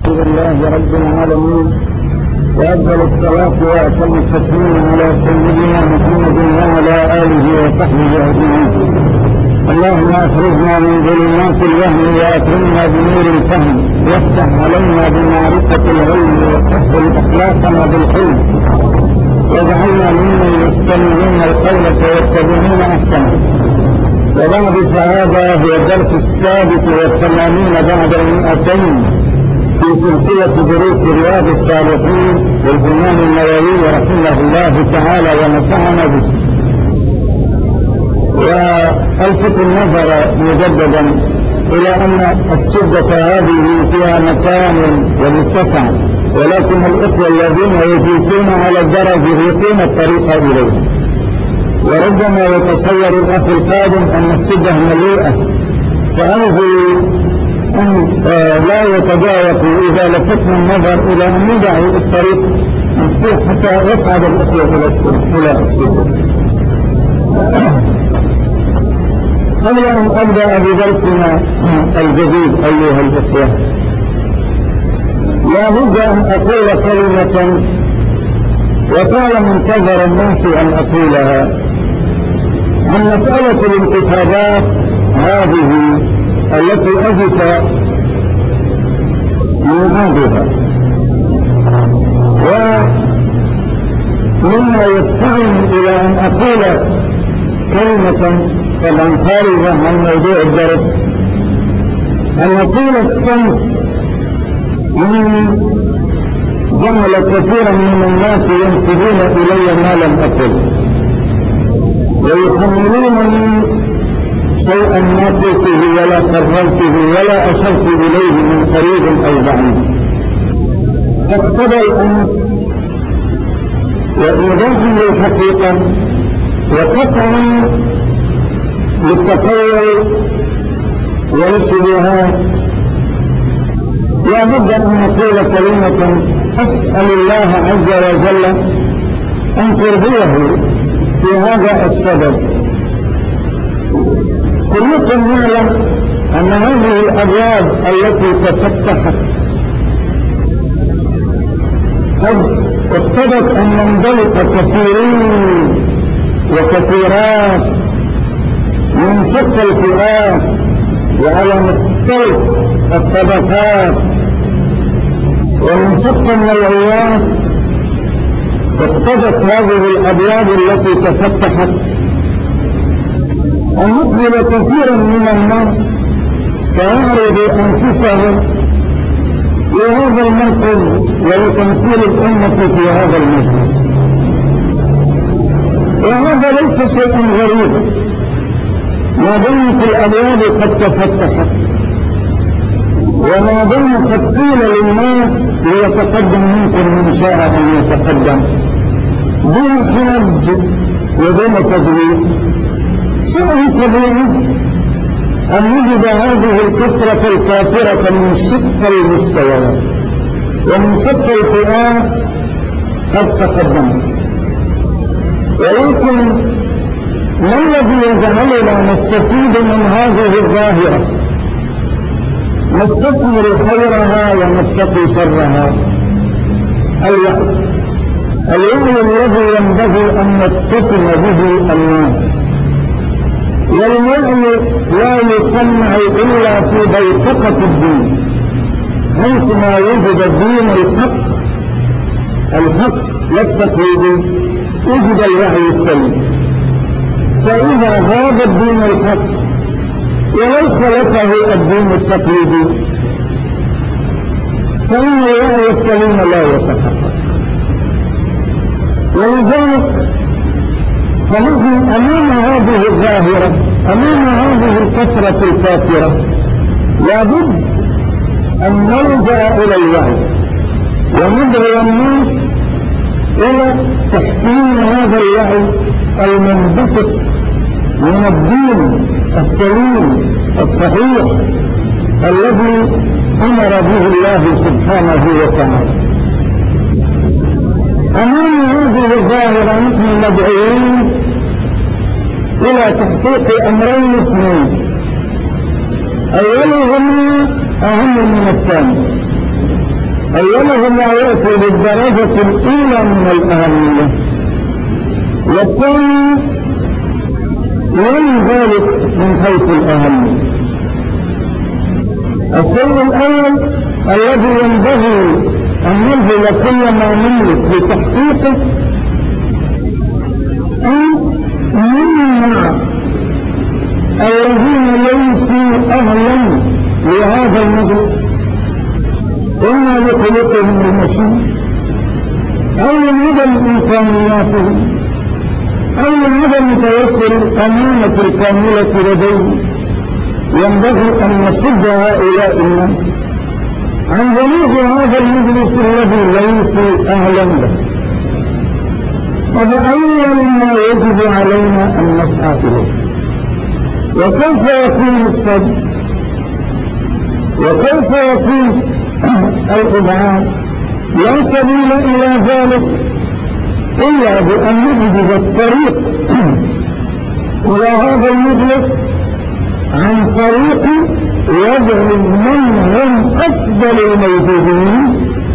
الحمد لله رب العالمين، وأفضل الصلاة وأتم التسليم على سيدنا محمد وعلى آله وصحبه أجمعين. اللهم أخرجنا من ظلمات الوهم وأكرمنا بنور الفهم، وافتح علينا بمعرفة العلم وسهل أخلاقنا بالحلم، واجعلنا ممن يستمعون القول فيتبعون أحسنه. وبعد فهذا هو الدرس السادس والثمانين بعد 200 في سلسلة دروس رياض الصالحين للإمام النووي رحمه الله تعالى ونفعنا به. وألفت النظر مجددا إلى أن السدة هذه فيها مكان ومتسع، ولكن الإخوة الذين يجلسون على الدرج يريقون الطريق إليه، وربما يتصور الأخ القادم أن السدة مليئة، فأرجو أن لا يتضايقوا إذا لفتنا النظر إلى أن ندعوا الطريق مفتوح حتى يصعد الأخوة إلى السدة. قبل أن أبدأ بدرسنا الجديد أيها الأخوة، لا بد أن أقول كلمة وطال منتظر الناس أن أقولها عن مسألة الانتخابات هذه التي أزف ميعادها، ومما يدفعني إلى أن أقول كلمة طبعا خارجة عن موضوع الدرس، أن أقول الصمت من جعل كثيرا من الناس ينسبون إلي ما لم أقل، ويحملونني شيئا ما قلته ولا قررته ولا أشرت إليه من قريب أو بعيد. فاقتضى الأمر وإيضاح للحقيقة وقطعا للتطور والشبهات، لا بد أن نقول كلمة أسأل الله عز وجل أن ترضيه في هذا السبب. كلكم يعلم أن هذه الأبواب التي تفتحت قد اقتضت أن ينطلق كثيرين وكثيرات من شتى الفئات وعلى مختلف الطبقات ومن شتى النوعيات. اقتضت هذه الأبواب التي تفتحت أن يقبل كثيرا من الناس فيعرضوا أنفسهم لهذا المركز ولتمثيل الأمة في هذا المجلس، وهذا ليس شيئا غريبا ما دامت الأبواب قد تفتحت، وما دام قد قيل للناس ليتقدم منكم من شاء أن يتقدم دون حرج ودون تضليل. شيء طبيعي أن نجد هذه الكثرة الكافرة من شتى المستويات ومن شتى الفئات قد تقدمت، ولكن ما الذي يجعلنا نستفيد من هذه الظاهرة، نستثمر خيرها ونتقي شرها؟ الوعي الذي ينبغي أن نتصل به الناس، والوعي لا يصنع إلا في بيتقة الدين، حيثما وجد الدين الحق لا التقليد وجد الوعي السليم. فإذا غاب الدين الحق ولو خلفه الدين التقليدي فإن الوعي السليم لا يتحقق. ولذلك فنحن أمام هذه الظاهرة، أمام هذه الكثرة الكافرة، لابد أن نلجأ إلى الوعي وندعو الناس إلى تحكيم هذا الوعي المنبثق من الدين السليم الصحيح الذي أمر به الله سبحانه وتعالى. أمام هذه الظاهرة نحن مدعوين إلى تحقيق أمرين اثنين، أولهما أهم من الثاني. أوله لا يأتي بالدرجة الأولى من الأهمية، والثاني غير ذلك من حيث الأهمية. الشيء الأول الذي ينبغي أن نبذل كل ما نملك لتحقيقه أن نمنع الذين ليسوا أهلا لهذا المجلس إما لخلقهم المشين أو لعدم إمكانياتهم أو لعدم توفر الأمانة الكاملة لديهم، ينبغي أن نصد هؤلاء الناس عن بلوغ هذا المجلس الذي ليسوا أهلا له. هذا أول ما يجب علينا أن نسعى إليه. وكيف يكون الصد؟ وكيف يكون الإبعاد؟ لا سبيل إلى ذلك إلا بأن نجد الطريق إلى هذا المجلس عن طريق وضع من هم أفضل الموجودين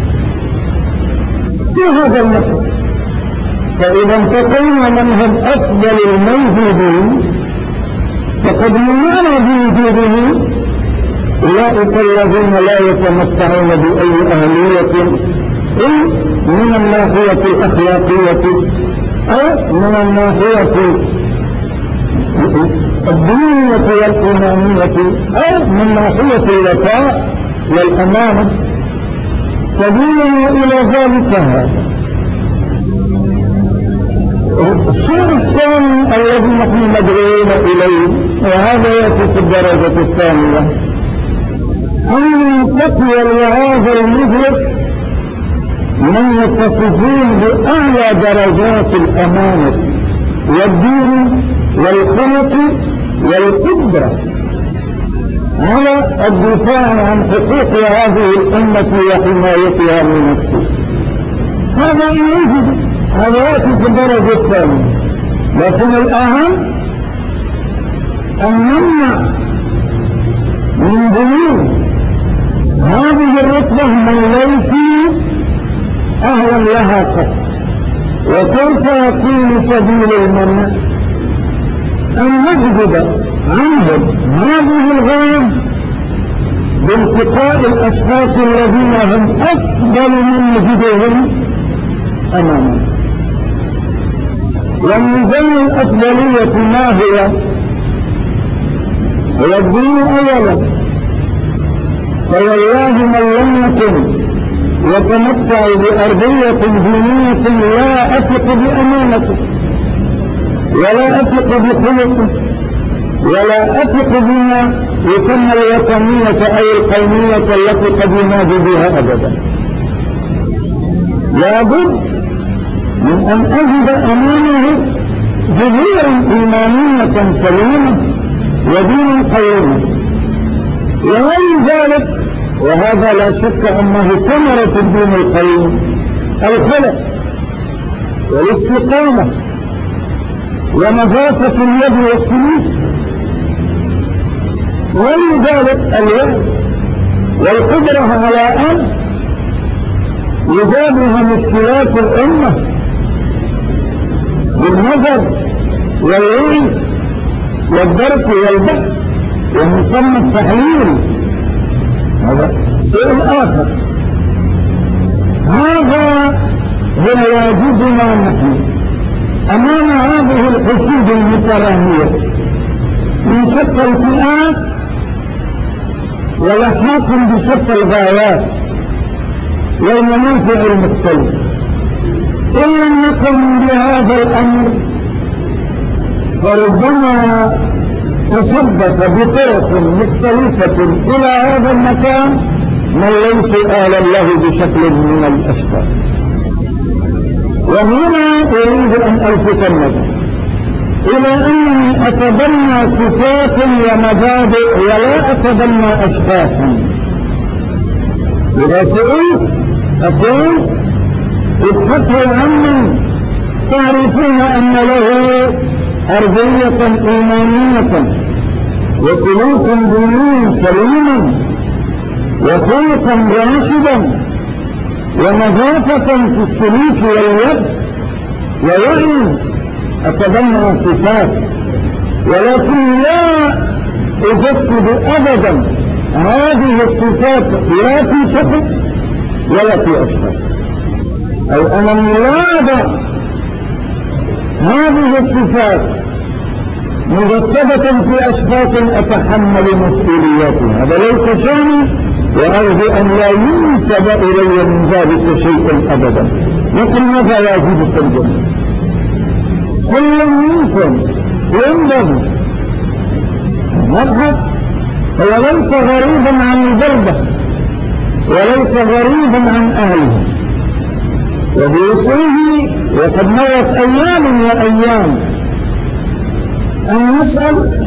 في هذا المكان. فإذا انتقلنا من هم أفضل الموجودين فقد منعنا بوجودهم أولئك الذين لا يتمتعون بأي أهلية من الناحية الأخلاقية أو من الناحية الدينية والإيمانية أو من ناحية الوفاء والأمانة. سبيلنا إلى ذلك هذا. الشيء الثاني الذي نحن مدعوين إليه، وهذا يأتي في الدرجة الثانية، أن ينتقي لهذا المجلس من يتصفون بأعلى درجات الأمانة والدين والقوة والقدرة على الدفاع عن حقوق هذه الأمة وحمايتها من السوء. هذا يجب، هذا يأتي في الدرجة الثانية. لكن الأهم أن نمنع من بلوغ هذه الرتبة من ليسوا أهلا لها قط. وكيف يكون سبيل المنع؟ أن نجذب عنهم هذه الغاية بانتقاء الأشخاص الذين هم أفضل من وجودهم أمامنا. وميزان الأفضلية ما هو؟ هو الدين أولا. فوالله من لم يكن يتمتع بأرضية دينية لا أثق بأمانته ولا أثق بخلقه ولا أثق بما يسمى الوطنية أو القومية التي قد ينادي بها أبدا. لابد من أن أجد أمامه جذورا إيمانية سليمة ودينا قويما. وغير ذلك، وهذا لا شك أنه ثمرة الدين القويم، الخلق والاستقامة ونظافة اليد والسلوك. ولذلك الوعي والقدرة على أن يجابه مشكلات الأمة بالنظر والوعي والدرس والبحث ومن ثم التحليل، هذا شيء آخر. هذا هو واجبنا نحن أمام هذه الحشود المترامية من شتى الفئات ولحاق بشتى الغايات والمنافع المختلفة. إن لم نقم بهذا الأمر فربما تصدق بطرق مختلفة إلى هذا المكان من ليس آلا له بشكل من الأشكال. وهنا أريد أن ألفت النظر إلى أنني أتبنى صفات ومبادئ ولا أتبنى أشخاصا. إذا سئلت أقول ابحثوا عمن تعرفون أن له أرضية إيمانية وسلوكا دينيا سليما وخلقا راشدا ونظافة في السلوك واليد ووعي أتبنى صفات، ولكن لا أجسد أبدا هذه الصفات لا في شخص ولا في أشخاص، أو أنني لا أضع هذه الصفات مجسدة في أشخاص أتحمل مسؤولياتها، هذا ليس شأني، وأرجو أن لا ينسب إلي من ذلك شيء أبدا. لكن هذا واجب الترجمة. كل منكم ينبغي مبحث هو ليس غريبا عن البلدة وليس غريبا عن أهله، وبوصله وقد مرت أيام وأيام أن يسأل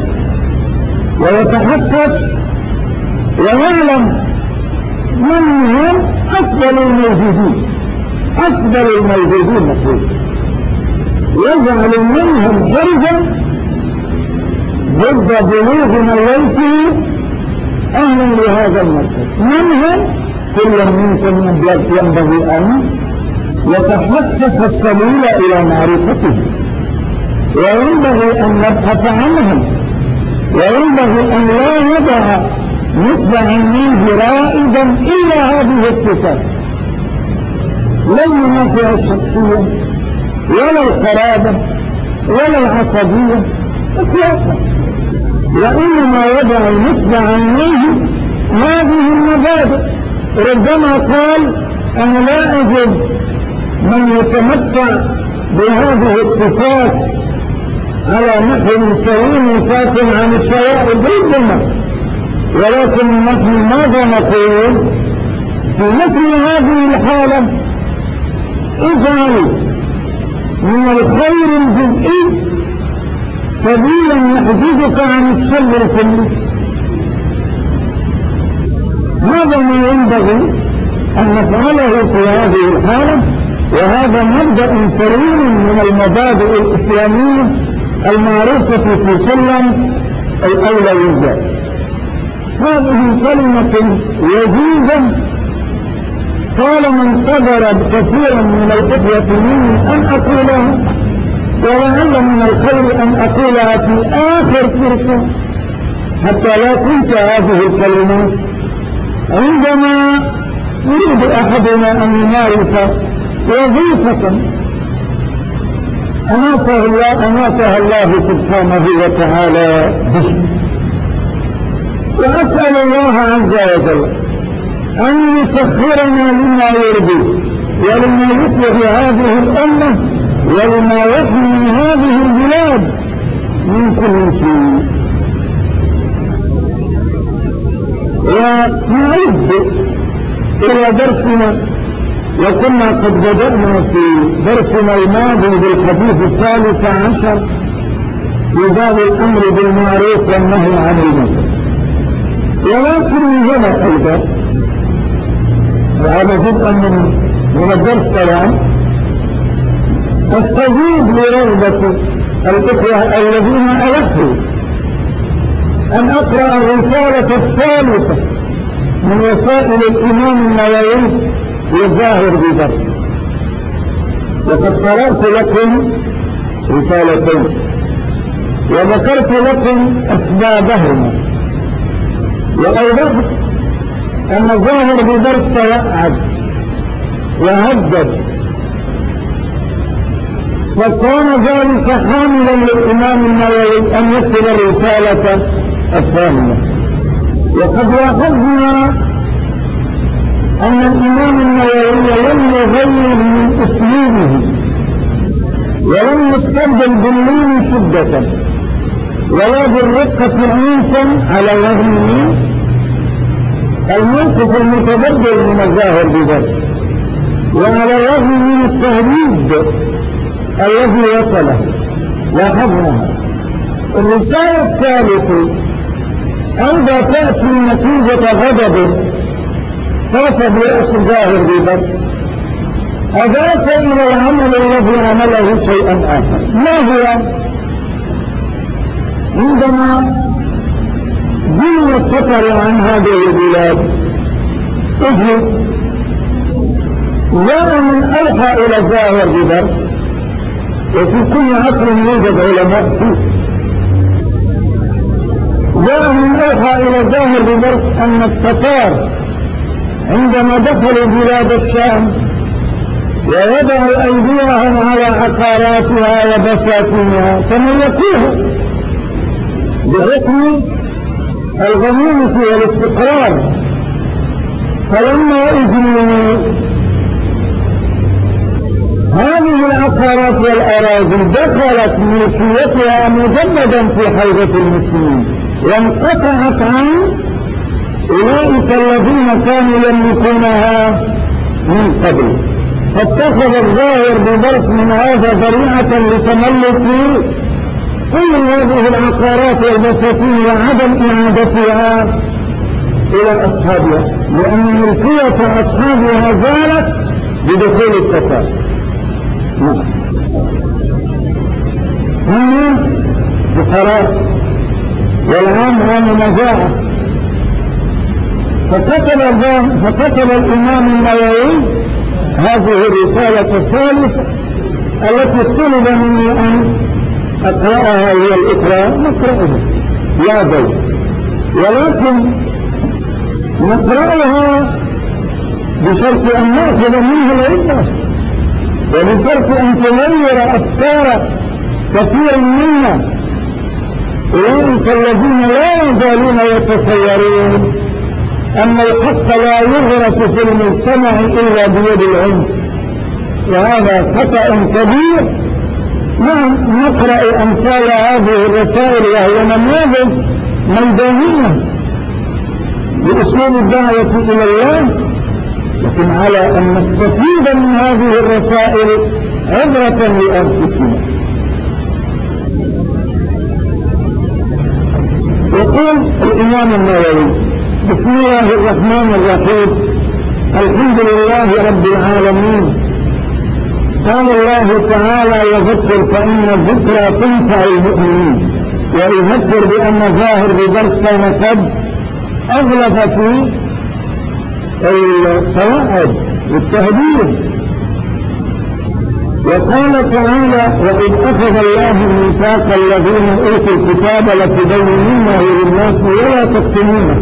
ويتحسس ويعلم من هم أفضل الموجودين مفروض، يجعل منهم حرزا ضد بلوغ من ليسوا أهلا لهذا المركز. من هم؟ كل منكم ينبغي أن يتحسس السبيل إلى معرفته، وينبغي أن نبحث عنهم، وينبغي أن لا يضع نصب عينيه رائدا إلا هذه الصفات، لا المنافع الشخصية ولا القرابة ولا العصبية إطلاقا، وإنما يضع نصب عينيه هذه المبادئ. ربما قال أنا لا أجد من يتمتع بهذه الصفات على نحو سليم ساكن عن الشوائب ربما، ولكن نحن ماذا نقول في مثل هذه الحالة؟ اجعل من الخير الجزئي سبيلا يحجزك عن الشر الكلي. هذا ما ينبغي أن نفعله في هذه الحالة، وهذا مبدأ سليم من المبادئ الإسلامية المعروفة في سلم الأولويات. هذه كلمة وجيزة قال من قدر كثيرا من الإخوة مني أن أقولها، ولعل من الخير أن أقولها في آخر فرصة حتى لا تنسى هذه الكلمات عندما يريد أحدنا أن يمارس وظيفة أماتها الله سبحانه وتعالى به. وأسأل الله عز وجل أن يسخرنا لما يرضيه ولما يصلح هذه الأمة ولما يحمي هذه البلاد من كل سوء. ونعد إلى درسنا، وكنا قد بدأنا في درسنا الماضي بالحديث 13 في باب الأمر بالمعروف والنهي عن المنكر، ولكن هنا أيضا وهذا جزء من الدرس طبعا أستجيب لرغبة الإخوة الذين ألحوا أن أقرأ الرسالة الثالثة من وسائل الإمام النووي للظاهر بدرس، وقد قرأت لكم رسالتين وذكرت لكم أسبابهما، وأوضحت أن الظاهر بدرس توعد وهدد، فكان ذلك حاملا للإمام النووي أن يكتب الرسالة الثانية. وقد لاحظنا أن الإمام النووي لم يغير من أسلوبه ولم يستبدل باللين شدة ولا بالرقة عنفا، على الرغم من الموقف المتبدل من الظاهر بدرس، وعلى الرغم من التهديد الذي وصله. لاحظنا الرسالة الثالثة أيضا تأتي نتيجة غضب خاف برأس ظاهر بدرس، أضاف إلى العمل الذي عمله شيئا آخر. ما هو؟ عندما جل القطر عن هذه البلاد اجل جاء من أوحى إلى الظاهر بدرس، وفي كل عصر يوجد علماء سوء. جاء من أوحى إلى الظاهر بدرس أن التتار عندما دخلوا بلاد الشام ووضعوا أيديهم على عقاراتها وبساتينها تملكوها بحكم الغنيمة والاستقرار. فلما أجروا هذه العقارات والأراضي دخلت ملكيتها مجمدا في حوزة المسلمين وانقطعت عن أولئك الذين كانوا يملكونها من قبل، فاتخذ الظاهر بدرس من هذا ذريعة لتملك كل هذه العقارات والبساتين وعدم إعادتها إلى أصحابها، لأن ملكية أصحابها زالت بدخول التتار. الناس فقراء والعام هم مجاعة، فكتب الإمام النووي هذه الرسالة الثالثة التي طلب مني أن أقرأها هي الإقراء، نقرأها لا بل، ولكن نقرأها بشرط أن نأخذ منها العبرة، وبشرط أن تغير أفكار كثير منا أولئك الذين لا يزالون يتصورون أن الحق لا يغرس في المجتمع إلا بيد العنف، وهذا خطأ كبير. نعم نقرأ أمثال هذه الرسائل وهي نماذج ميدانية بأسلوب الدعوة إلى الله، لكن على أن نستفيد من هذه الرسائل عبرة لأنفسنا. يقول الإمام النووي: بسم الله الرحمن الرحيم، الحمد لله رب العالمين. قال الله تعالى: وذكر فإن الذكرى تنفع المؤمنين. ويذكر بأن ظاهر بدرس كان قد أغلق في القواعد والتهديد. وقال تعالى: وإذ أخذ الله ميثاق الذين أوتوا الكتاب لتبيننه للناس ولا تكتمونه.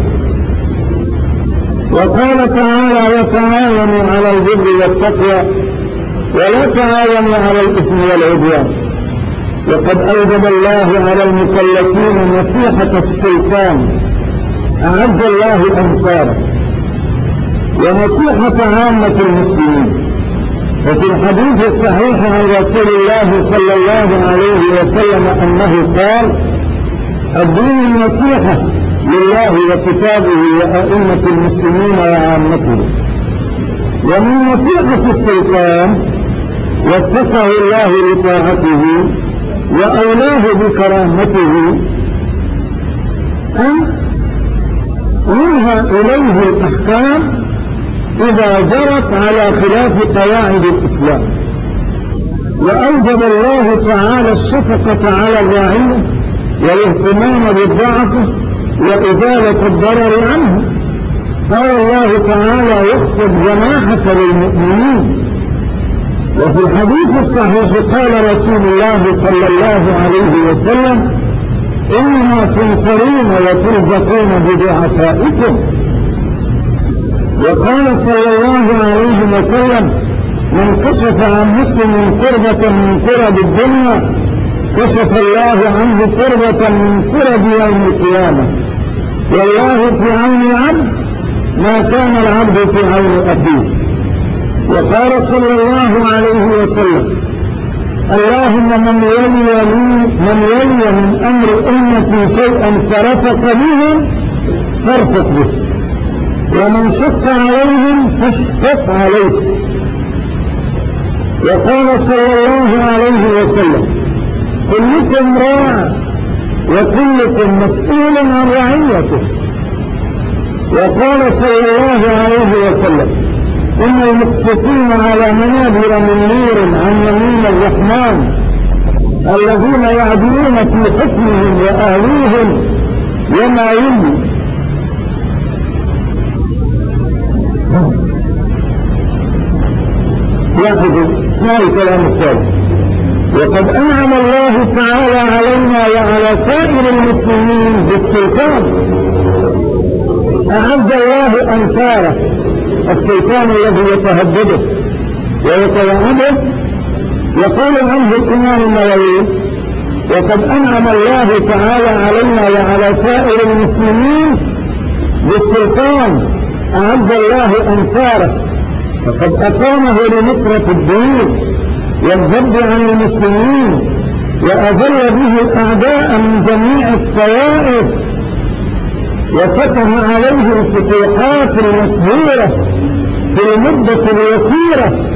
وقال تعالى: وتعاونوا على البر والتقوى ولا تعاونوا على الإثم والعدوان. وقد أوجب الله على المكلفين نصيحة السلطان أعز الله أنصاره ونصيحة عامة المسلمين. وفي الحديث الصحيح عن رسول الله صلى الله عليه وسلم أنه قال: الدين النصيحة لله وكتابه وأئمة المسلمين وعامتهم. ومن نصيحة السلطان وفقه الله لطاعته وأولاه بكرامته أن ينهى إليه الأحكام إذا جرت على خلاف قواعد الإسلام. وأوجب الله تعالى الشفقة على الرعية والاهتمام بالضعف وإزالة الضرر عنه. قال الله تعالى: واخفض جناحك للمؤمنين. وفي الحديث الصحيح قال رسول الله صلى الله عليه وسلم: إنما تنصرون وترزقون بضعفائكم. وقال صلى الله عليه وسلم: من كشف عن مسلم كربة من كرب الدنيا كشف الله عنه كربة من كرب يوم القيامة. والله في عون العبد ما كان العبد في عون أخيه. وقال صلى الله عليه وسلم: اللهم من ولي من أمر أمتي شيئا فرفق بهم فارفق به، ومن شق عليهم فاشفق عليه. وقال صلى الله عليه وسلم: كلكم راع وكلكم مسؤول عن رعيته. وقال صلى الله عليه وسلم: إن المقسطين على منابر من نور عن يمين الرحمن الذين يعدلون في حكمهم وأهليهم وما يملي. لاحظوا اسمعوا الكلام التالي: وقد أنعم الله تعالى علينا وعلى سائر المسلمين بالسلطان. أعز الله أنصاره، السلطان الذي يتهدده ويتوعده. يقول عنه الإمام النووي: وقد أنعم الله تعالى علينا وعلى سائر المسلمين بالسلطان، أعز الله أنصاره، فقد أقامه لنصرة الدين والذب عن المسلمين، وأذل به الأعداء من جميع الطوائف، وفتح عليه الفتوحات المسبورة في المدة اليسيرة،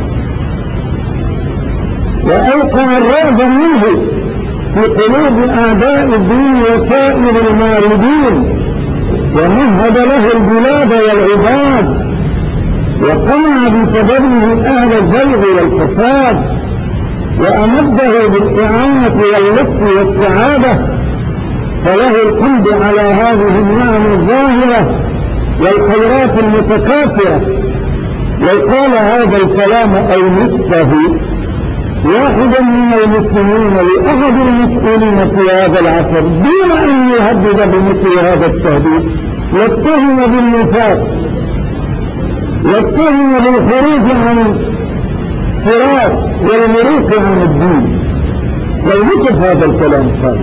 وأوقع الرعب منه في قلوب أعداء الدين وسائر الماردين، ومهد له البلاد والعباد، وقمع بسببه أهل الزيغ والفساد، وأمده بالإعانة واللطف والسعادة. فله الحمد على هذه النعم الظاهرة والخيرات المتكاثرة. لو قال هذا الكلام أو مثله واحدا من المسلمين لأحد المسؤولين في هذا العصر دون أن يهدد بمثل هذا التهديد، لاتهم بالنفاق، لاتهم بالخروج عن الصراط والمروق عن الدين. ولنصف هذا الكلام خالص،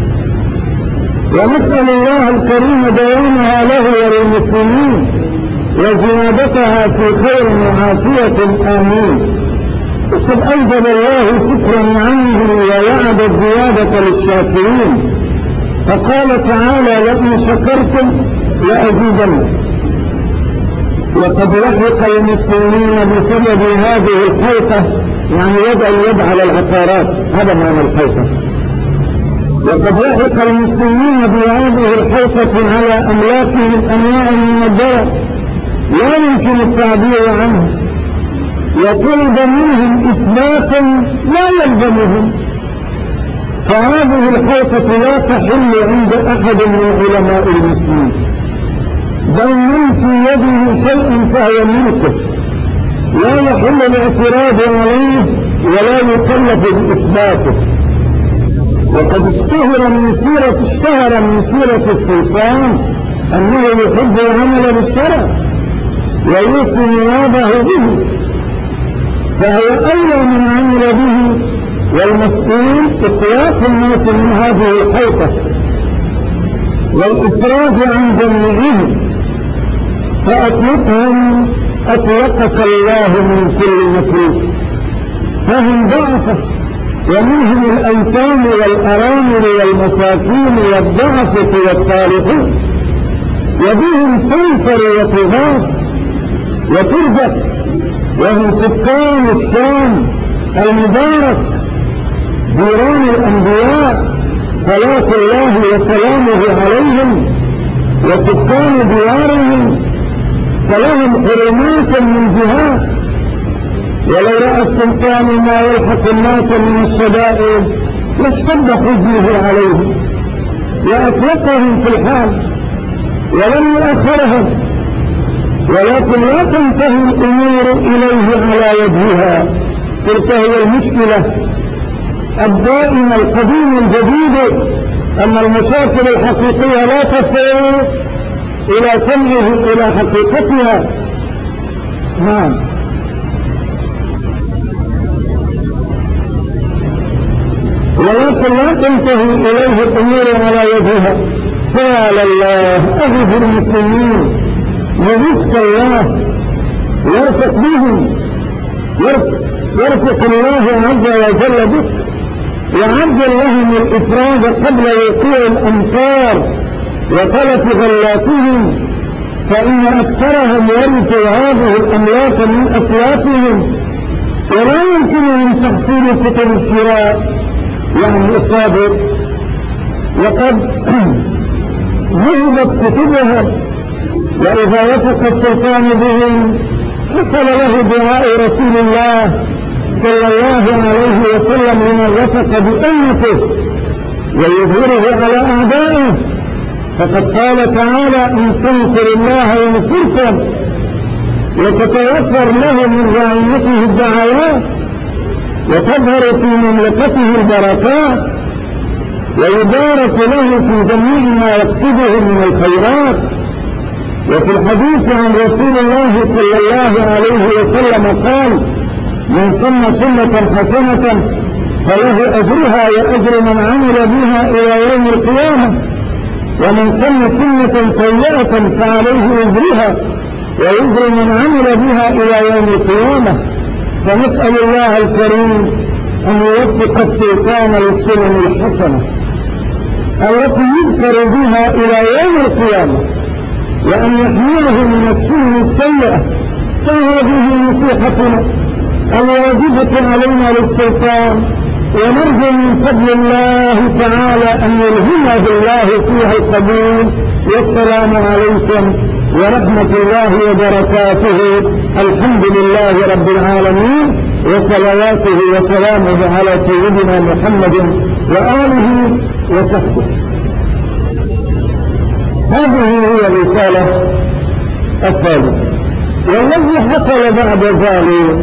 ونسأل الله الكريم دوامها له وللمسلمين وزيادتها في خير وعافية. آمين. وقد أوجب الله شكر نعمه ووعد الزيادة للشاكرين، فقال تعالى: لئن شكرتم لأزيدنكم. وقد لحق المسلمين بسبب هذه الخيطة، يعني يدعو اليد على العقارات، هذا معنى الخيطة. وقد لحق المسلمين بهذه الخيطة على أملاكهم أنواع من الضرر لا يمكن التعبير عنه، وطلب منهم إثباتا لا يلزمهم. فهذه الخيطة لا تحل عند أحد من علماء المسلمين، بل من في يده شيء فهو ملكه، لا يحل الاعتراض عليه ولا يكلف بإثباته. وقد اشتهر من سيرة السلطان أنه يحب العمل بالشرع ويوصي نوابه به، فهو أولى من عمل به، والمسؤول إطلاق الناس من هذه الخيطة والإفراج عن جميعهم. فأطلقهم أطلقك الله من كل مكروه، فهم ضعفة، ومنهم الأيتام والأرامل والمساكين والضعفة والصالحين، وبهم تنصر وتغاث وترزق، وهم سكان الشام المبارك جيران الأنبياء صلاة الله وسلامه عليهم، وسكان ديارهم، فلهم حرمات من جهات. ولو رأى السلطان ما يلحق الناس من الشدائد لاشتد حزنه عليهم وأطلقهم في الحال ولم يؤخرهم، ولكن لا تنتهي الأمور إليه على وجهها. تلك هي المشكلة الدائمة القديمة الجديدة، أن المشاكل الحقيقية لا تصل إلى سمعه إلى حقيقتها. نعم. ولكن لا تنتهي إليه الأمور على وجهها. فعل الله أغفر المسلمين ورزق الله، يرفق بهم، يرفق الله عز وجل بك، وعجل لهم الإفراد قبل وقوع الأمطار وتلف غلاتهم، فإن أكثرهم ورثوا هذه الأملاك من أسلافهم، ولا يمكنهم تحصيل كتب الشراء يعني الطابق، وقد ذهبت كتبهم. وإذا وفق السلطان بهم حصل له دعاء رسول الله صلى الله عليه وسلم لمن وفق بأمته ويظهره على أعدائه. فقد قال تعالى: إن تنصر الله ينصركم وتتوفر له من رعيته الدعوات، وتظهر في مملكته البركات، ويبارك له في جميع ما يقصده من الخيرات. وفي الحديث عن رسول الله صلى الله عليه وسلم قال: من سن سنة حسنة فله أجرها وأجر من عمل بها إلى يوم القيامة، ومن سن سنة سيئة فعليه وزرها ووزر من عمل بها إلى يوم القيامة. فنسأل الله الكريم أن يوفق السلطان للسنن الحسنة التي يذكر بها إلى يوم القيامة، وأن يحميه من السنن السيئة. فهذه نصيحتنا الواجبة علينا للسلطان، ونرجو من فضل الله تعالى أن يلهمه الله فيها القبول. والسلام عليكم ورحمة الله وبركاته. الحمد لله رب العالمين، وصلواته وسلامه على سيدنا محمد وآله وصحبه. هذه هي الرسالة الثالثة. والذي حصل بعد ذلك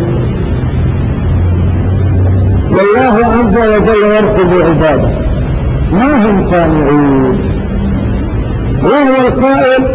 والله عز وجل يرقب عباده ما هم سامعين، وهو القائل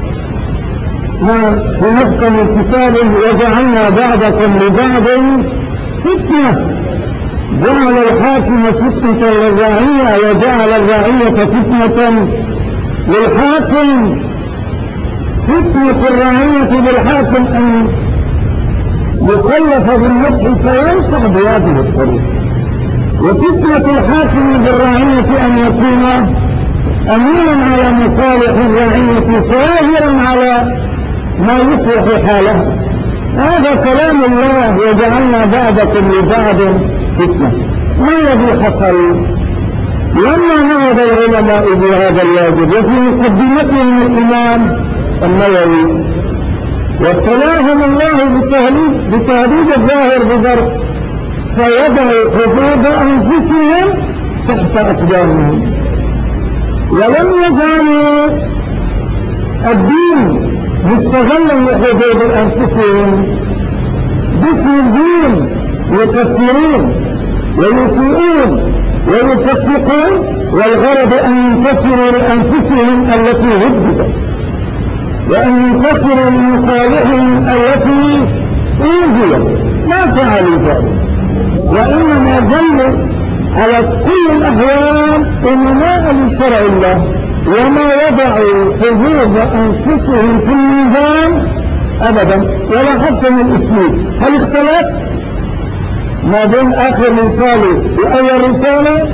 في محكم كتابه: وجعلنا بعضكم لبعض فتنة، جعل الحاكم فتنة للرعية وجعل الرعية فتنة للحاكم. فتنة الرعية بالحاكم أن يكلف بالنصح فينصح بهذه الطريقة، وفتنة الحاكم بالرعية أن يكون أمينا على مصالح الرعية ساهرا على ما يصلح حاله. هذا كلام الله: وجعلنا بعضكم لبعض فتنة. ما الذي حصل؟ لما نهض العلماء بهذا الواجب، وفي مقدمتهم الإمام النووي، وابتلاهم الله بتهديد الظاهر بدرس فيضعوا حدود أنفسهم تحت أقدامهم، ولم يجعلوا الدين مستغلا لحدود أنفسهم باسم الدين، يكفرون ويسيئون ويفسقون، والغرض أن ينتصروا لأنفسهم التي هددت، وأن ينتصروا لمصالحهم التي أوذيت. ما فعلوا ذلك، وإنما ظلوا على كل الأحوال أمناء لشرع الله، وما وضعوا حدود أنفسهم في الميزان أبدا، ولا حتى من الأسلوب. هل اختلف ما بين آخر رسالة وأول رسالة؟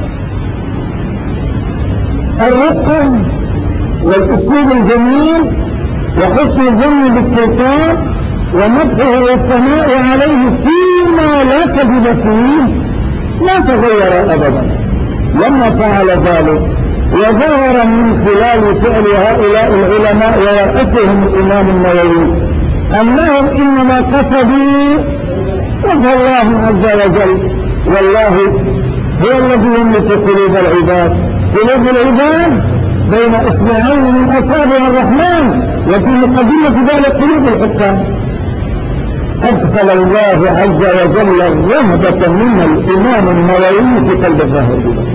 الرقة والأسلوب الجميل وحسن الظن بالسلطان ومدحه والثناء عليه فيما لا كذب فيه لا تغير أبدا. لما فعل ذلك وظهر من خلال فعل هؤلاء العلماء ورأسهم الإمام النووي أنهم إنما قصدوا وجه الله عز وجل، والله هو الذي يملك قلوب العباد. قلوب العباد بين إصبعين من أصابع الرحمن، وفي مقدمة ذلك قلوب الحكام. أدخل الله عز وجل الرهبة من الإمام النووي في قلب الظاهر بذلك،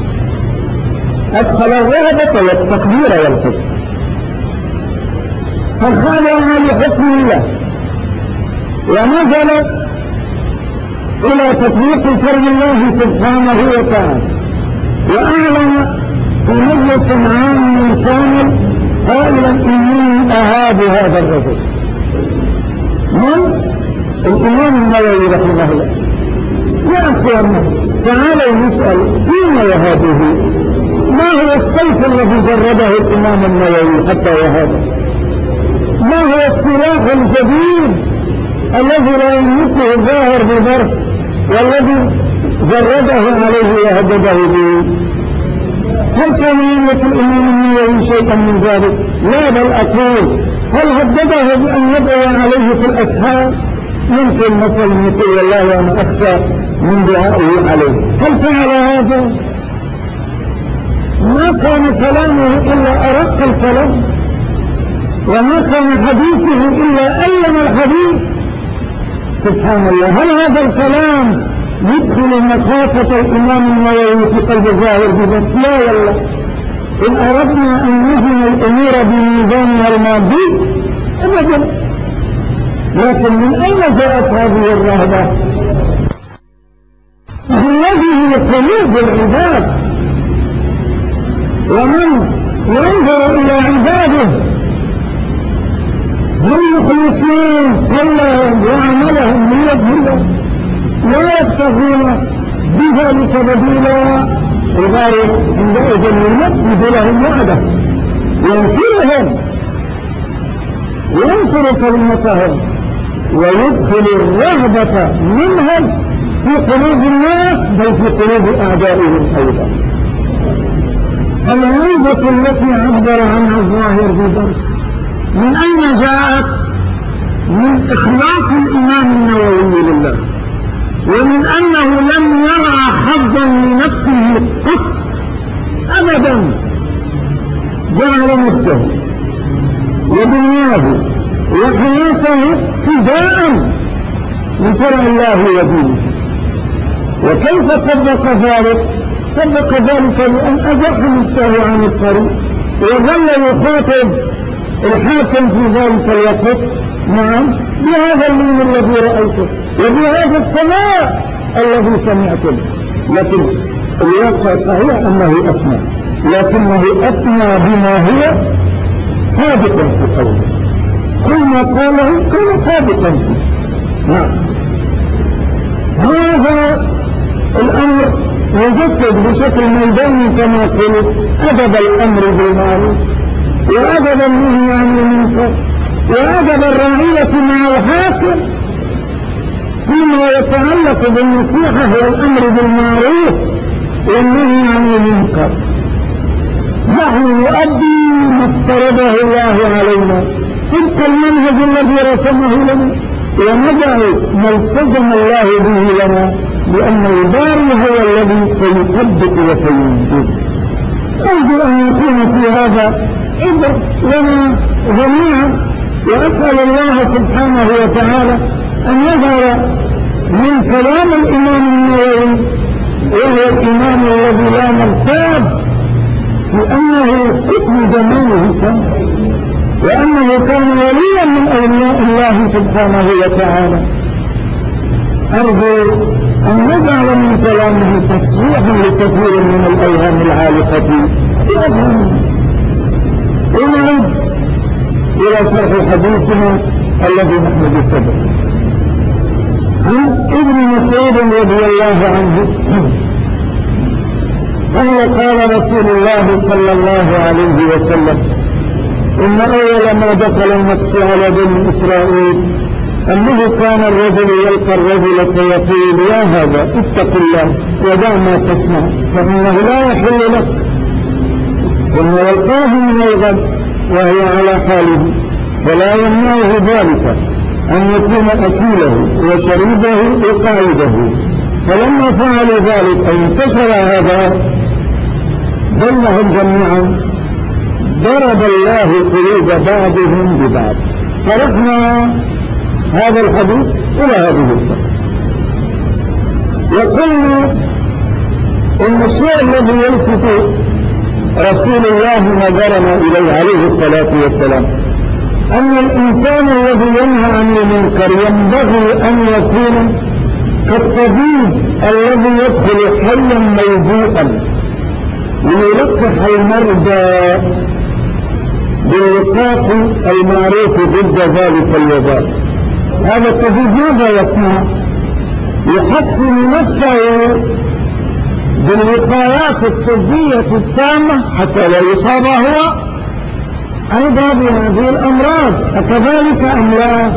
أدخل الرهبة والتقدير والحكم، فخالها لحكم الله ونزل إلى تطبيق شرع الله سبحانه وتعالى، وأعلن في مجلس عام شامل قائلا: إني أهاب هذا الرجل. من؟ الإمام النووي رحمه الله. يا أخوانا تعالوا نسأل: فيما يهابه؟ ما هو السيف الذي جرده الإمام النووي حتى يهابه؟ ما هو السلاح الجديد الذي لا يملكه الظاهر بدرس والذي جرده عليه وهدده به؟ هل كان يملك الإمام النووي شيئا من ذلك؟ لا، بل أقول هل هدده بأن يدعو عليه في الأسحار؟ ممكن مثلا يقول: والله أنا أخشى من دعائه عليه. هل فعل هذا؟ ما كان كلامه إلا أرق الكلام، وما كان حديثه إلا أيما الحديث. سبحان الله. هل هذا الكلام يدخل مخافة الإمام النووي في قلب الظاهر بذلك؟ لا والله. إن أردنا أن نزن الأمور بميزانها المادي أبدا. لكن من أين جاءت هذه الرهبة؟ هذه قلوب العباد، ومن ينظر إلى عباده هم يخلصون قولهم وعملهم من وجه الله، لا يبتغون بذلك بديلا، لذلك عندئذ ينفذ لهم وعده، ينصرهم وينصر كلمتهم ويدخل الرهبة منهم في قلوب الناس بل في قلوب أعدائهم أيضا. الغيبة التي عبر عنها الظاهر بدرس من أين جاءت؟ من إخلاص الإمام النووي لله، ومن أنه لم يرى حظا لنفسه قط أبدا، جعل نفسه ودنياه وحياته فداء لشرع الله ودينه. وكيف طبق ذلك؟ طبق ذلك بأن أزاح نفسه عن الطريق وظل يخاطب الحاكم في ذلك الوقت نعم بهذا اللون الذي رأيته وبهذا السماء الذي سمعته. لكن الواقع صحيح أنه أثنى، لكنه أثنى بما هو صادق في قوله، كل ما قاله كان صادقا فيه. نعم. هذا الأمر يجسد بشكل ميداني كما قلت أدب الأمر بالمعروف وأدب النهي عن المنكر وأدب الرعية مع الحاكم فيما يتعلق بالنصيحة والأمر بالمعروف والنهي عن المنكر. نحن نؤدي ما افترضه الله علينا تلك المنهج الذي رسمه لنا، وندع ما التزم الله به لنا، لأن الباري هو الذي سيطبق وسينجز. أرجو أن يكون في هذا عبر لنا جميعا، وأسأل الله سبحانه وتعالى أن يظهر من كلام الإمام النووي، وهو الإمام الذي لا مرتاب لأنه قطب زمانه كان، وأنه كان وليا من أولياء الله سبحانه وتعالى. أرجو أن نجعل من كلامه تصحيحا لكثير من الأوهام العالقة بأذهاننا. ونعود إلى شرح حديثنا الذي نحن بصدده. عن ابن مسعود رضي الله عنه قال رسول الله صلى الله عليه وسلم: إن أول ما دخل النقص على بني إسرائيل أنه كان الرجل يلقى الرجل فيقول: يا هذا اتق الله ودع ما تسمع فإنه لا يحل لك، ثم يلقاه من الغد وهو على حاله، فلا يمنعه ذلك أن يكون أكيله وشريبه وقاعده. فلما فعلوا ذلك أن انتشر هذا ضلهم جميعا، ضرب الله قلوب بعضهم ببعض. شرحنا هذا الحديث إلى هذه الفترة، وقلنا إن الشيء الذي يلفت رسول الله نظرنا إليه عليه الصلاة والسلام أن الإنسان الذي ينهى عن المنكر ينبغي أن يكون كالطبيب الذي يدخل حيا موبوءا ليلقح المرضى بالوقاح المعروف ضد ذلك الوباء. هذا الطبيب ماذا يصنع؟ يحصن نفسه بالوقايات الطبية التامة حتى لا يصاب هو أيضا بهذه الأمراض. أكذلك أم لا؟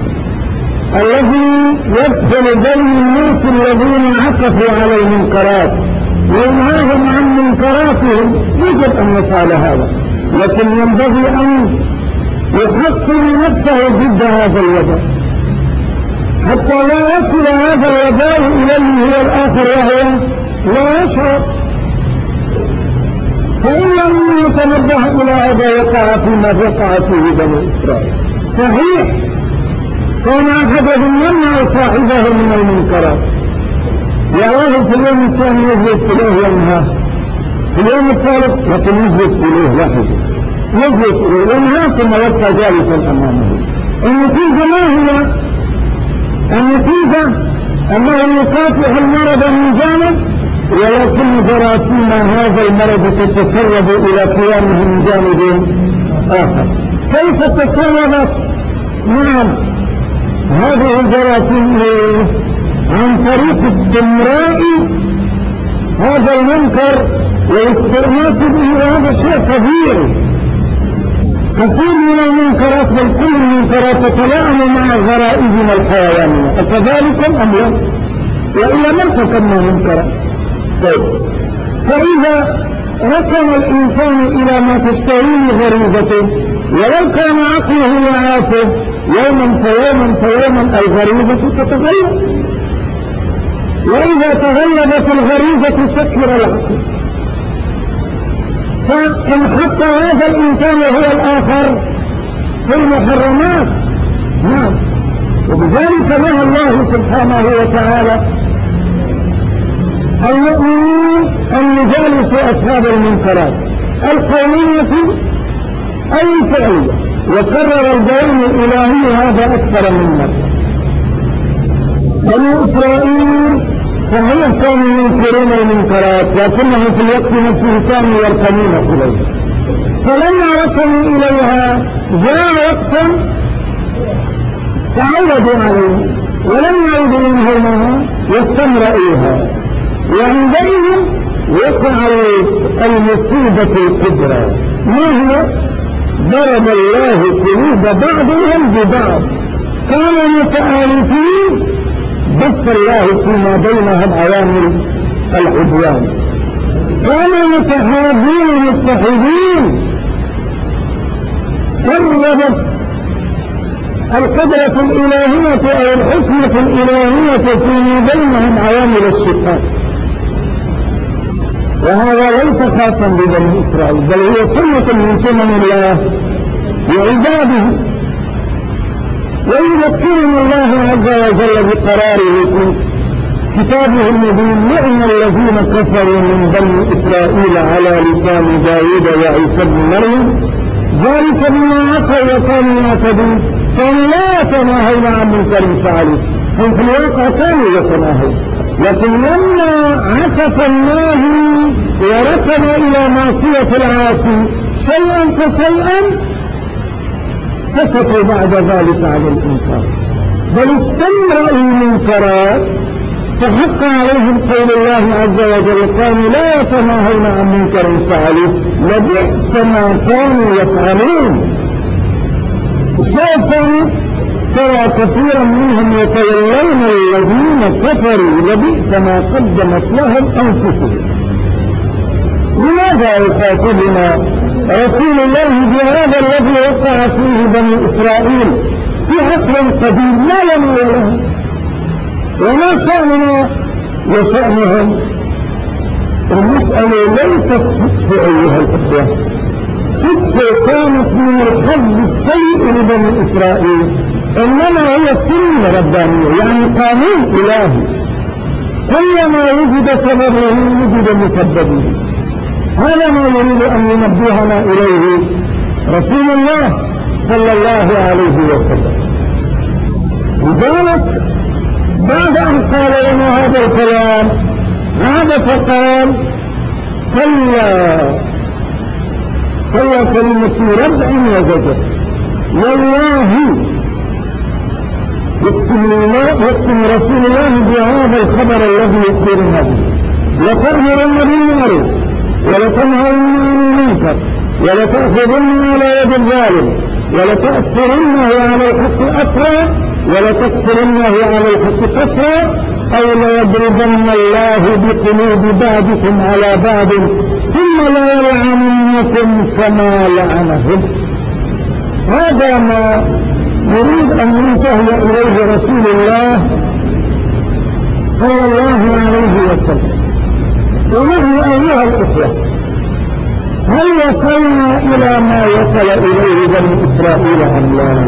الذي يدخل بين الناس الذين عكفوا على المنكرات وينهاهم عن منكراتهم يجب أن يفعل هذا، لكن ينبغي أن يحصن نفسه ضد هذا الوباء حتى لا يصل هذا الوباء إليه هو الآخر وهو لا يشعر. فإن لم يتنبه إلى هذا وقع فيما وقع فيه بني إسرائيل. صحيح كان أحدهم يمنع صاحبه من المنكرات، يراه في اليوم الثاني يجلس إليه ينهاه، في اليوم الثالث لكن يجلس إليه واحد، يجلس إليه ينهاه ثم يبقى جالسا أمامه. النتيجة ما هي؟ النتيجة أنه يكافح المرض من جانب، ولكن جراثيم هذا المرض تتسرب إلى قيامه من جانب آخر. كيف تسربت؟ نعم، هذه الجراثيم عن طريق استمراء هذا المنكر والاستئناس به، وهذا شيء طبيعي. كثير من المنكرات بل كل المنكرات تتلائم مع غرائزنا الحيوانية، أكذلك أم لا؟ وإلا ما ارتكبنا منكرا. طيب، فإذا ركن الإنسان إلى ما تشتهيه غريزته ولو كان عقله يعافه يوما فيوما فيوما الغريزة تتغير، وإذا تغلبت الغريزة سكر العقل، فانحط هذا الإنسان وهو الآخر في المحرمات. نعم، وبذلك نهى الله سبحانه وتعالى المؤمنين أن يجالسوا أصحاب المنكرات القولية أو الفعلية، وكرر البيان الإلهي هذا أكثر من مرة. بني إسرائيل صحيح كانوا ينكرون المنكرات، لكنهم في الوقت نفسه كانوا يركنون إليها، فلما ركنوا إليها جاء وقتا تعودوا عليه ولم يعودوا ينهونها واستمرئوها، وعندئذ وقع المصيبة الكبرى. ما هو؟ ضرب الله قلوب بعضهم ببعض، كانوا متآلفين بث الله فيما بينهم عوامل العدوان، كانوا متحابين متحدين، سربت القدرة الإلهية أو الحكمة الإلهية فيما بينهم عوامل الشقاق. وهذا ليس خاصا ببني إسرائيل، بل هي سنة من سنن الله لعباده. ويذكرهم الله عز وجل بقراره في كتابه المبين: نعم الذين كفروا من بني إسرائيل على لسان داود وعيسى بن مريم ذلك بما عصوا وكانوا يعتدون، كانوا لا يتناهون عن منكر فعلوه. هم في الواقع كانوا يتناهون، لكن لما عكف الناهي وركن إلى معصية العاصي شيئا فشيئا سكتوا بعد ذلك عن الإنكار، بل استمروا المنكرات، فحق عليهم قول الله عز وجل: كانوا لا يتناهون عن منكر فعلوه لبئس ما كانوا يفعلون. سوف ترى كثيرا منهم يتولون الذين كفروا لبئس ما قدمت لهم أنفسهم. لماذا يخاطبنا رسول الله بهذا الذي وقع فيه بني إسرائيل في عصر قديم ما لنا وله؟ وما شأننا وشأنهم؟ المسألة ليست صدفة أيها الأخوة، صدفة كانت من الحظ السيء لبني إسرائيل، إنما هي سنة ربانية، يعني قانون إلهي، كلما وجد سببه وجد مسببه. هذا ما يريد أن ينبهنا إليه رسول الله صلى الله عليه وسلم. لذلك بعد أن قال لنا هذا الكلام عاد فقال: كلا كلمة ردع وزجر. والله يقسم رسول الله بهذا الخبر الذي يخبرنا به: لتأمرن بالمعروف ولتنهون عن المنكر ولتأخذن على يد الظالم ولتأثرنه على الحق أسرا ولتكثرنه على الحق قسرا، أو ليضربن الله بقلوب بعضكم على بعض ثم لا يلعننكم كما لعنهم. هذا ما يريد أن ينتهي إليه رسول الله صلى الله عليه وسلم. ونحن أيها الأخوة هل وصلنا إلى ما وصل إليه بني إسرائيل أم لا؟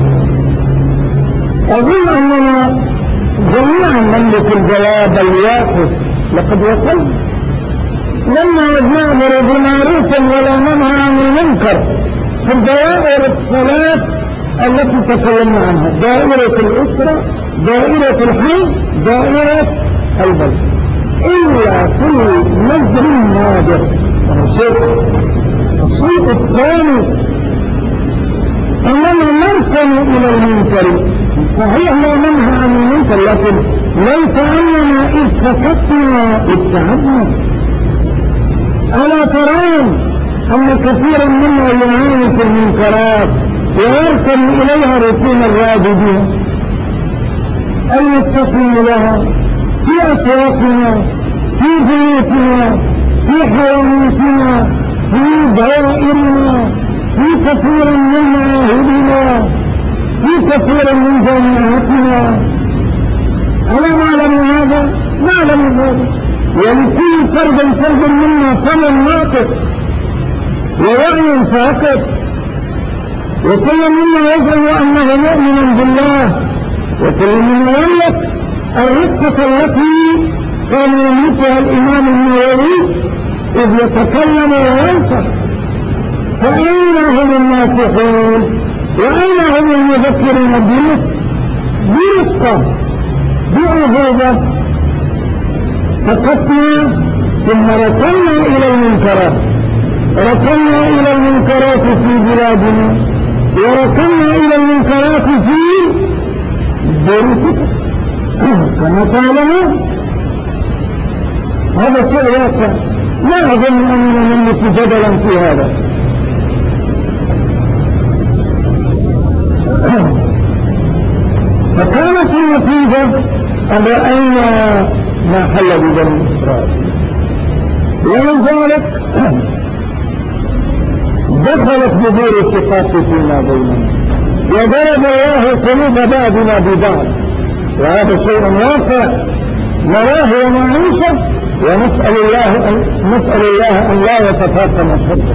أظن أننا جميعا نملك الجواب الواقف: لقد وصلنا. لما نأمر بمعروف ولا ننهى عن المنكر في الدوائر الثلاث التي تكلمنا عنها: دائرة الأسرة، دائرة الحي، دائرة البلد، إلا كل نزر نادر. الشيء الثاني أننا نركن إلى المنكر. صحيح لا ننهى عن المنكر، لكن ليس أننا إذ سكتنا ابتعدنا. ألا ترون أن كثيرا منا يعايش المنكرات ويركن إليها ركون الراددين المستسلم لها في أسواقنا، في بيوتنا، في حيواناتنا، في دوائرنا، في كثير من معاهدنا، في كثير من جامعاتنا. ألا نعلم هذا؟ نعلم هذا. ولكل فرد منا فم ناطق ووعي فاقد، وكل منا يزعم أنه مؤمن بالله، وكل منا يملك الرقة التي كان يملكها الإمام النووي إذ يتكلم وينصح. فأين هم الناصحون؟ وأين هم المذكرين برقة بعهودة؟ سقطنا ثم ركنا إلى المنكرات، ركنا إلى المنكرات في بلادنا، وركنا إلى المنكرات في بيوتنا كما تعلمون. هذا شيء واقع، لا أظن أننا نملك جدلا في هذا. فكانت النتيجة أن رأينا ما حل ببني إسرائيل، ومن ذلك دخلت بذور الشقاق فيما بيننا، وضرب الله قلوب بعضنا ببعض، وهذا شيء واقع نراه ومعيشه، ونسأل الله أن لا يتفاقم شره.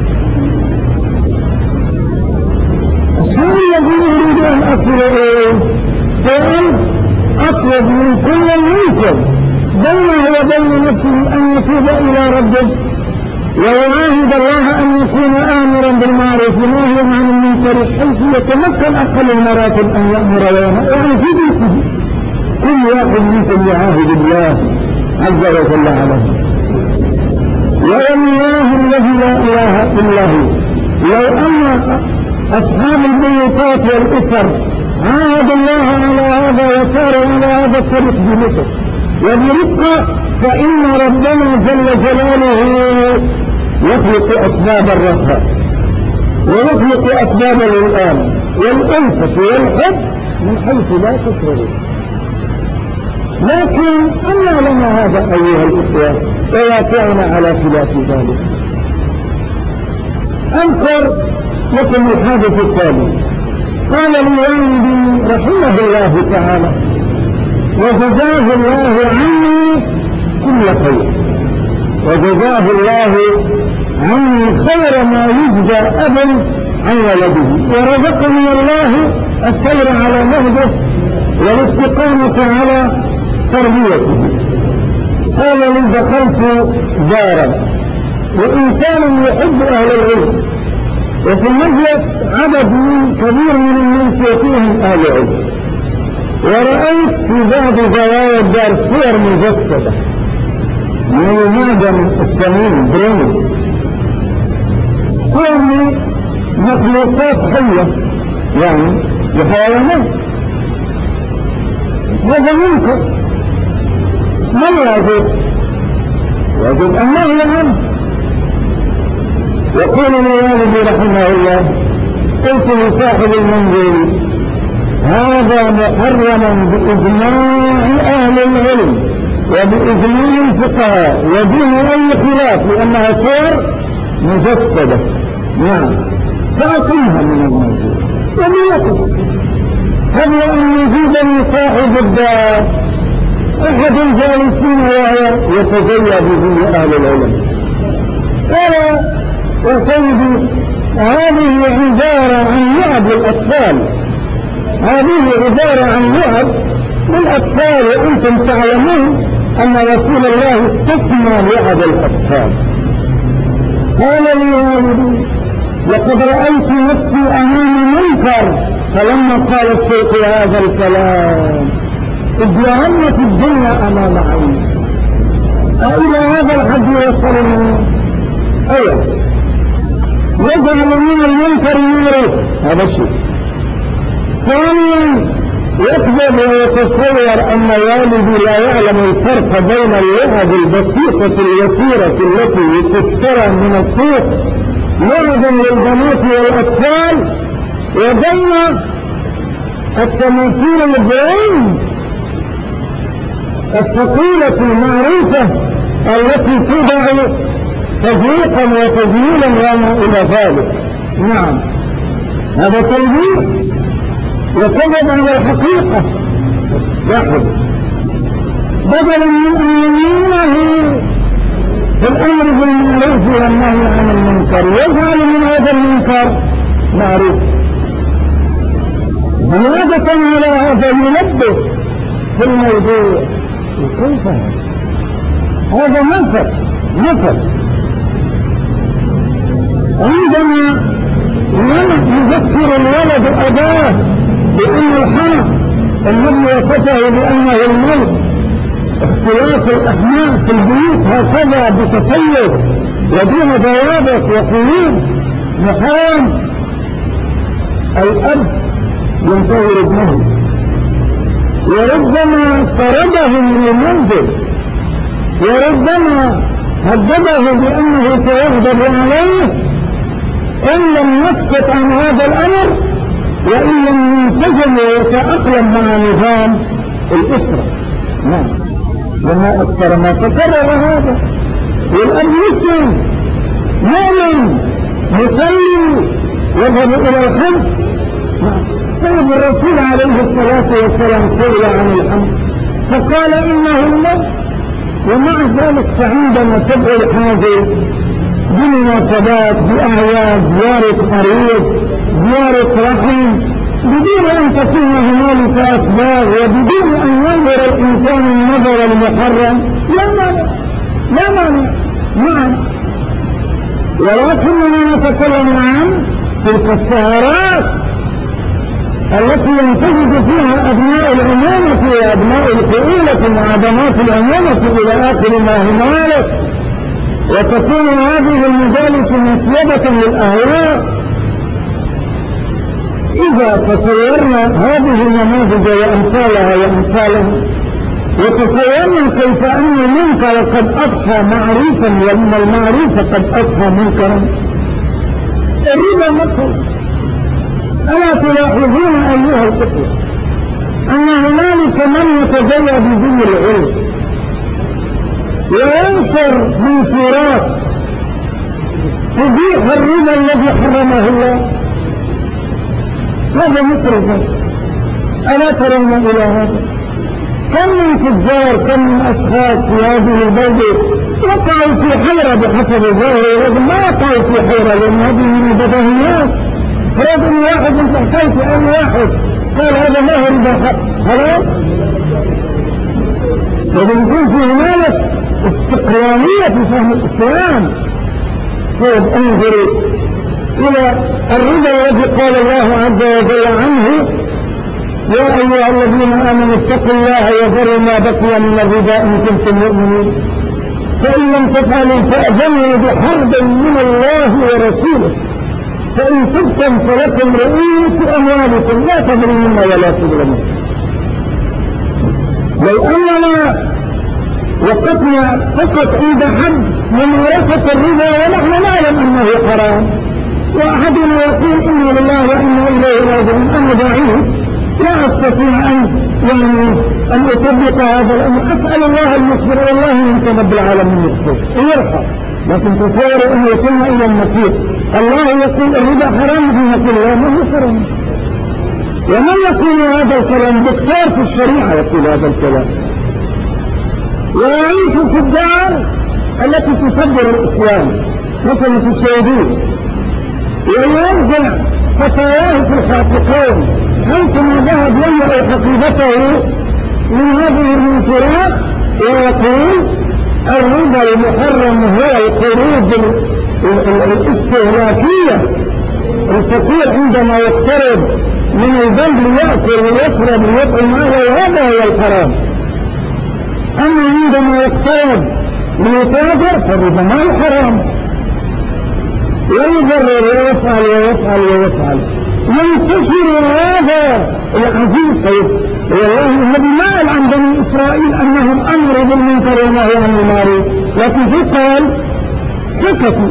الشيء الذي أريد أن أصل إليه هو أن أطلب من كل منكم بينه وبين نفسه أن يتوب إلى ربه، ويعاهد الله أن يكون آمرا بالمعروف ونهيا عن المنكر، حيث يتمكن أقل المراتب أن يأمر وينهى، يعني في بيته. كل واحد منكم يعاهد الله عز وجل عليه. والله الذي لا إله إلا هو، لو أن أصحاب البيوتات والأسر عاهدوا الله على هذا وساروا على هذا الطريق بلطف وبرقة، فإن ربنا جل جلاله يخلق أسباب الرخاء ويخلق أسباب الآن والألفة والحب من حيث لا تشعرون. لكن أن لنا هذا أيها الإخوة وواقعنا على خلاف ذلك. أذكر لكم الحادث التالي. قال الوالدي رحمه الله تعالى: وجزاه الله عني كل خير، وجزاه الله عني خير ما يجزى أب عن ولده، ورزقني الله السير على نهجه والاستقامة على تربيته. قال لي: دخلت دارا وإنسان يحب أهل العلم، وفي المجلس عدد كبير من الناس وفيهم أهل العلم، ورأيت في بعض زوايا الدار صور مجسدة من المعدن الثمين برونز، صور مخلوقات حية يعني لحيوانات. هذا منكر من يجب أن نهي عنه. يقول الوالد رحمه الله: قلت لصاحب المنزل: هذا محرم بإجماع أهل العلم وبإجماع الفقهاء ودون أي خلاف، لأنها صور مجسدة. نعم، فأقمها من المنزل وبيقف قبل أن يجيبني صاحب الدار أحد الجالسين وهو يتزيى به أهل العلم. قال: يا سيدي هذه عبارة عن لعب الأطفال، هذه عبارة عن لعب للأطفال، وأنتم تعلمون أن رسول الله استثنى لعب الأطفال. قال لي والدي لقد رأيت نفسي أمام منكر، فلما قال الشيخ هذا الكلام ازدهمت الدنيا أمام عيني. أإلى هذا الحد وصلنا؟ أيوة، يجعل من المنكر يورث، هذا شيء. ثانيا يكذب ويتصور أن والدي لا يعلم الفرق بين اللعب البسيطة اليسيرة التي تشترى من السوق لعبا للبنات والأطفال، وبين التماثيل البرونز الثقيلة المعروفة التي توضع تزويقا وتجميلا وما إلى ذلك. نعم، هذا تلبيس وكذب على الحقيقة. واحد بدلا من أن يمينه في الأمر بالمعروف والنهي عن المنكر يجعل من هذا المنكر معروف. زيادة على هذا يلبس في الموضوع. كيف هذا مثل عندما يذكر الولد أباه بأن الحرق الذي وصفه بأنه الموت اختلاف الأحماء في البيوت هكذا بتسيد ودون ضوابط وقيود محام، الأب ينتظر ابنه وربما طرده من المنزل وربما هدده بأنه سيغضب عليه إن لم يسكت عن هذا الأمر وإن لم ينسجم ويتأقلم مع نظام الأسرة. نعم، لما أكثر ما تكرر هذا. والأب مسلم مؤمن مسلم يذهب إلى الحمد. نعم، طيب الرسول عليه الصلاة والسلام سئل عن الحمد فقال إنه الموت، ومع ذلك فعندما تدعو الحاجة بمناسبات بأعياد زيارة مريض زيارة رحم بدون أن تكون هنالك أسباب وبدون أن ينظر الإنسان النظر المحرم لا مانع. نعم، ولكننا نتكلم عن تلك السهرات التي ينتهج فيها أبناء العمومة وأبناء القبيلة مع بنات العمومة إلى آخر ما هنالك، وتكون هذه المجالس مسيبة للأهواء. إذا تصورنا هذه النماذج وأمثالها وتصورنا كيف أن المنكر قد أضحى معروفا وأن المعروف قد أضحى منكرا. الربا مثل، ألا تلاحظون أيها الإخوة أن هنالك من يتزيى بزي العلم وينشر منشورات تبيح الربا الذي حرمه الله؟ هذا مثل ذلك. ألا ترون إلى هذا؟ كم من تجار كم من أشخاص في هذه البلدة وقعوا في حيرة بحسب ظاهر الرجل، ما وقعوا في حيرة لأن هذه من البديهيات. فرد أن واحد من تحتاج أي واحد قال هذا ما هو ربا خلاص. لازم يكون في هنالك استقلالية في فهم الإسلام. طيب انظروا إلى الربا الذي قال الله عز وجل عنه يا أيها الذين آمنوا اتقوا الله وذروا ما بقي من الربا إن كنتم مؤمنين فإن لم تفعلوا فأذنوا بحرب من الله ورسوله فإن تبتم فلكم رؤوس أموالكم لا تظلمون ولا تظلمون. لو أننا وقفنا فقط عند حد ممارسة الربا ونحن نعلم أنه حرام وأحدنا يقول إنا لله وإنا إليه راجعون، أنا ضعيف لا أستطيع أن أطبق هذا الأمر، أسأل الله المغفر والله من رب العالمين يغفر ويرحم. لكن تصوروا أن وصلنا إلى النتيجة الله يقول الربا حرام نقول لا ما هو حرام. ومن يقول هذا الكلام؟ دكتور في الشريعة يقول هذا الكلام ويعيش في الدار التي تصدر الإسلام مثلا في السعودية، ويوزع فتاواه في الخاطئين حيثما ذهب يملأ حقيبته من هذه المنشورات ويقول الربا المحرم هو القروض الاستهلاكية. الفقير عندما يقترض من البنك ليأكل ويشرب ويطعم أهله هذا هو الحرام، أما عندما يقترض ليتاجر فالربا ما هو حرام، ويبرر ويفعل ويفعل ويفعل. ينتشر هذا العزيز. طيب والله النبي ما قال عن بني إسرائيل أنهم أمروا بالمنكر ونهوا عن المعروف، لكن شو قال؟ سكتوا.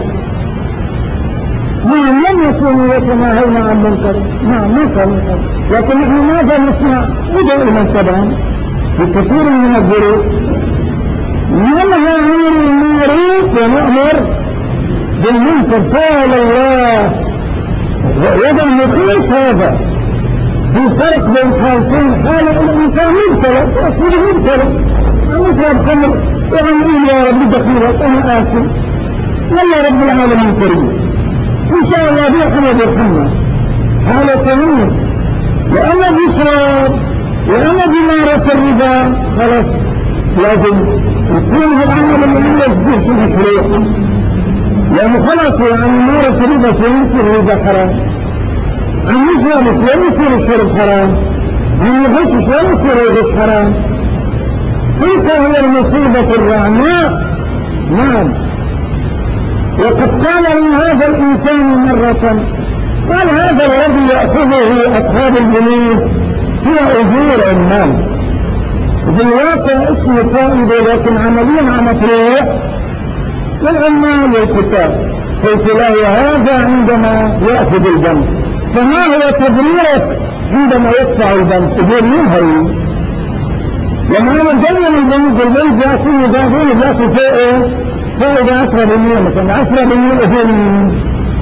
نعم لم يكونوا يتناهون عن المنكر، نعم ما كانوا، لكن نحن ماذا نصنع؟ ندعو إلى التبعا في كثير من الظروف، ننهى عن المعروف ونأمر بالمنكر. قال الله وضع مخيف هذا. في فرق بين حالتين، حالة الإنسان مبتلى وأصله مبتلى، أنا شرب خمر وأقول يا رب دخيلك أنا آسف، والله رب العالمين كريم إن شاء الله بيرحمه بيرحمنا. حالة ثانية وأنا بيشرب وأنا بمارس الربا، خلاص لازم يكون هالعمل اللي عمله يجزيه شو مشروع، لأنه خلاص يعني مارس الربا شو يصير الربا حرام، عن يشرب شو يصير الشرب حرام، عن يغش شو يصير الغش حرام. تلك هي المصيبة الرعماء. نعم. وقد قال من هذا الإنسان مرة، قال هذا الذي يأخذه أصحاب البنوك هي أجور عمال، بالواقع اسمه فائدة لكن عمليا عم تروح للعمال والكتاب، قلت له هذا عندما يأخذ البنك، فما هو تبريرك عندما يدفع البنك؟ يقول مين هي؟ لما أنا دين البنك يأتيه بعدين يأتي فوقه فوق 10% مثلا 10% أجور منه.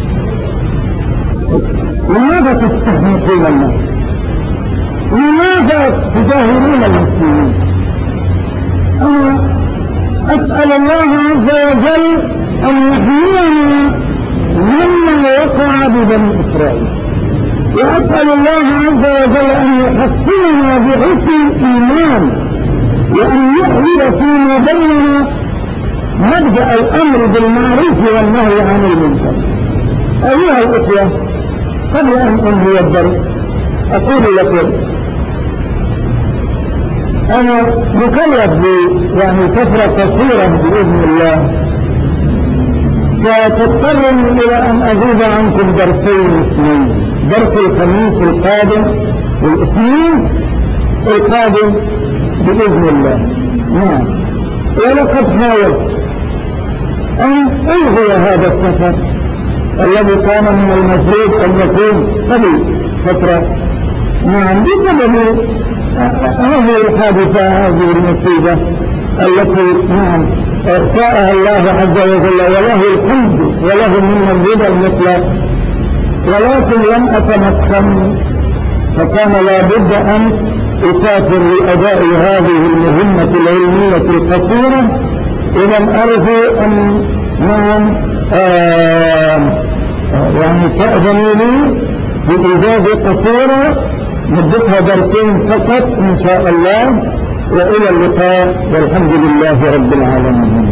لماذا تستحمقون الناس؟ لماذا تجاهلون المسلمين؟ أنا أسأل الله عز وجل أن يحمينا مما وقع ببني إسرائيل، وأسأل الله عز وجل أن يحصننا بحسن الإيمان، وأن يحيي فيما بيننا مبدأ الأمر بالمعروف والنهي عن المنكر. أيها الأخوة، قبل أن أنهي الدرس أقول لكم أنا مكلف يعني سفرة قصيرة بإذن الله، فتضطرني إلى أن أزيد عنكم درسين اثنين، درس الخميس القادم والاثنين القادم بإذن الله. نعم. ولقد حاولت أن ألغي هذا السفر الذي كان من المفروض أن يكون قبل فترة. نعم. بسبب هذه الحادثة، هذه المصيبة التي نعم شاءها الله عز وجل وله الحمد وله من الرضا المطلق، ولكن لم أتمكن، فكان لا بد أن أسافر لأداء هذه المهمة العلمية القصيرة. إذا أرجو أن نعم يعني تأذنوا لي بإجازة قصيرة مدتها درسين فقط إن شاء الله، وإلى اللقاء والحمد لله رب العالمين.